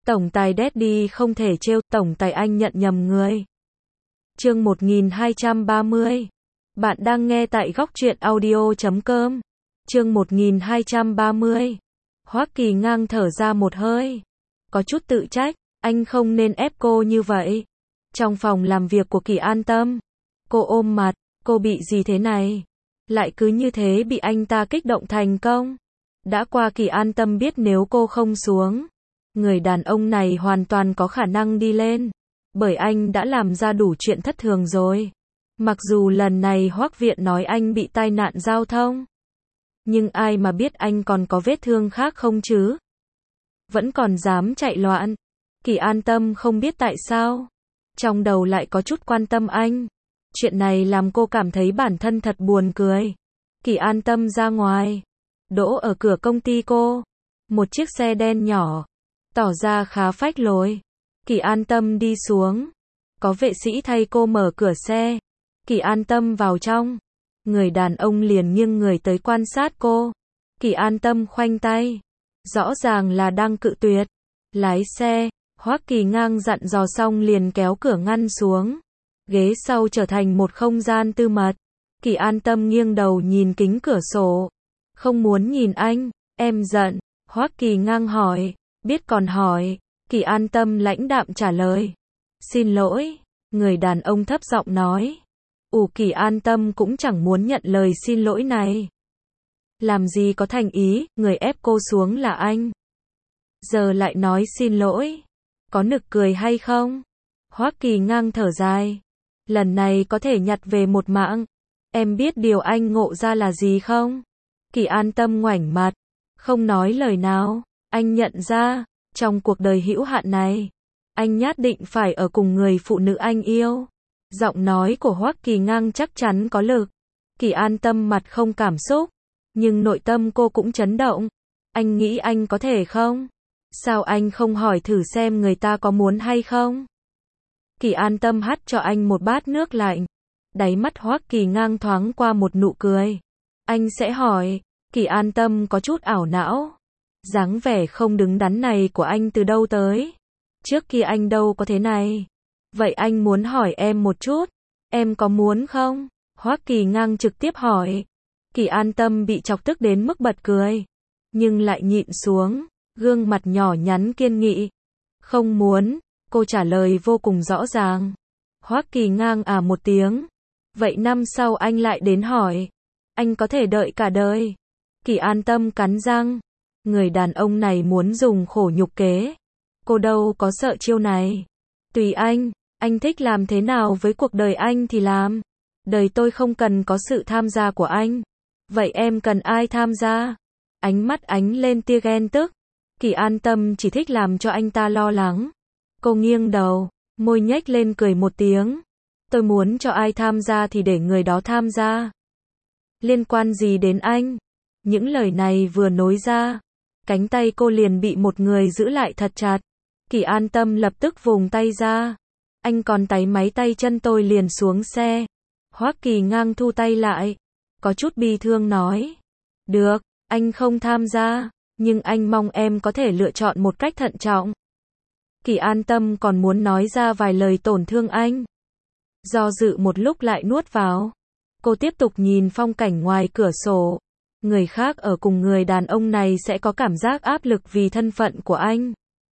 Tổng tài Daddy không thể trêu, tổng tài anh nhận nhầm người. Chương 1230. Bạn đang nghe tại góc truyện audio.com. Chương 1230. Hoắc Kỳ Ngang thở ra một hơi. Có chút tự trách, anh không nên ép cô như vậy. Trong phòng làm việc của Kỳ An Tâm, cô ôm mặt, cô bị gì thế này? Lại cứ như thế bị anh ta kích động thành công. Đã qua Kỳ An Tâm biết nếu cô không xuống, người đàn ông này hoàn toàn có khả năng đi lên. Bởi anh đã làm ra đủ chuyện thất thường rồi. Mặc dù lần này Hoắc Viện nói anh bị tai nạn giao thông, nhưng ai mà biết anh còn có vết thương khác không chứ? Vẫn còn dám chạy loạn. Kỳ An Tâm không biết tại sao, trong đầu lại có chút quan tâm anh. Chuyện này làm cô cảm thấy bản thân thật buồn cười. Kỳ An Tâm ra ngoài, đỗ ở cửa công ty cô. Một chiếc xe đen nhỏ, tỏ ra khá phách lối. Kỳ An Tâm đi xuống, có vệ sĩ thay cô mở cửa xe. Kỳ An Tâm vào trong, người đàn ông liền nghiêng người tới quan sát cô. Kỳ An Tâm khoanh tay, rõ ràng là đang cự tuyệt. Lái xe, Hoắc Kỳ Ngang dặn dò xong liền kéo cửa ngăn xuống. Ghế sau trở thành một không gian tư mật. Kỳ An Tâm nghiêng đầu nhìn kính cửa sổ. Không muốn nhìn anh, em giận. Hoắc Kỳ Ngang hỏi, biết còn hỏi. Kỳ An Tâm lãnh đạm trả lời. Xin lỗi, người đàn ông thấp giọng nói. Kỳ An Tâm cũng chẳng muốn nhận lời xin lỗi này. Làm gì có thành ý, người ép cô xuống là anh. Giờ lại nói xin lỗi. Có nực cười hay không? Hoắc Kỳ Ngang thở dài. Lần này có thể nhặt về một mạng. Em biết điều anh ngộ ra là gì không? Kỳ An Tâm ngoảnh mặt, không nói lời nào. Anh nhận ra, trong cuộc đời hữu hạn này, anh nhất định phải ở cùng người phụ nữ anh yêu. Giọng nói của Hoắc Kỳ Ngang chắc chắn có lực. Kỳ An Tâm mặt không cảm xúc, nhưng nội tâm cô cũng chấn động. Anh nghĩ anh có thể không? Sao anh không hỏi thử xem người ta có muốn hay không? Kỳ An Tâm hắt cho anh một bát nước lạnh. Đáy mắt Hoắc Kỳ Ngang thoáng qua một nụ cười. Anh sẽ hỏi. Kỳ An Tâm có chút ảo não. Dáng vẻ không đứng đắn này của anh từ đâu tới? Trước kia anh đâu có thế này. Vậy anh muốn hỏi em một chút. Em có muốn không? Hoắc Kỳ Ngang trực tiếp hỏi. Kỳ An Tâm bị chọc tức đến mức bật cười, nhưng lại nhịn xuống, gương mặt nhỏ nhắn kiên nghị. Không muốn, cô trả lời vô cùng rõ ràng. Hoắc Kỳ Ngang một tiếng. Vậy năm sau anh lại đến hỏi. Anh có thể đợi cả đời. Kỳ An Tâm cắn răng. Người đàn ông này muốn dùng khổ nhục kế. Cô đâu có sợ chiêu này. Tùy anh thích làm thế nào với cuộc đời anh thì làm. Đời tôi không cần có sự tham gia của anh. Vậy em cần ai tham gia? Ánh mắt ánh lên tia ghen tức. Kỳ An Tâm chỉ thích làm cho anh ta lo lắng. Cô nghiêng đầu, môi nhếch lên cười một tiếng. Tôi muốn cho ai tham gia thì để người đó tham gia. Liên quan gì đến anh? Những lời này vừa nối ra, cánh tay cô liền bị một người giữ lại thật chặt. Kỳ An Tâm lập tức vùng tay ra. Anh còn táy máy tay chân tôi liền xuống xe. Hoắc Kỳ Ngang thu tay lại, có chút bi thương nói. Được, anh không tham gia, nhưng anh mong em có thể lựa chọn một cách thận trọng. Kỳ An Tâm còn muốn nói ra vài lời tổn thương anh. Do dự một lúc lại nuốt vào. Cô tiếp tục nhìn phong cảnh ngoài cửa sổ. Người khác ở cùng người đàn ông này sẽ có cảm giác áp lực vì thân phận của anh.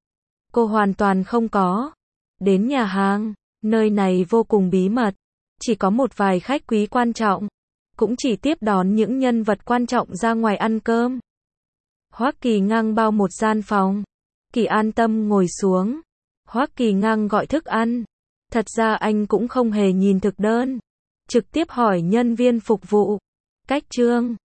Cô hoàn toàn không có. Đến nhà hàng, nơi này vô cùng bí mật. Chỉ có một vài khách quý quan trọng. Cũng chỉ tiếp đón những nhân vật quan trọng ra ngoài ăn cơm. Hoắc Kỳ Ngang bao một gian phòng. Kỳ An Tâm ngồi xuống. Hoắc Kỳ Ngang gọi thức ăn. Thật ra anh cũng không hề nhìn thực đơn. Trực tiếp hỏi nhân viên phục vụ. Cách trương,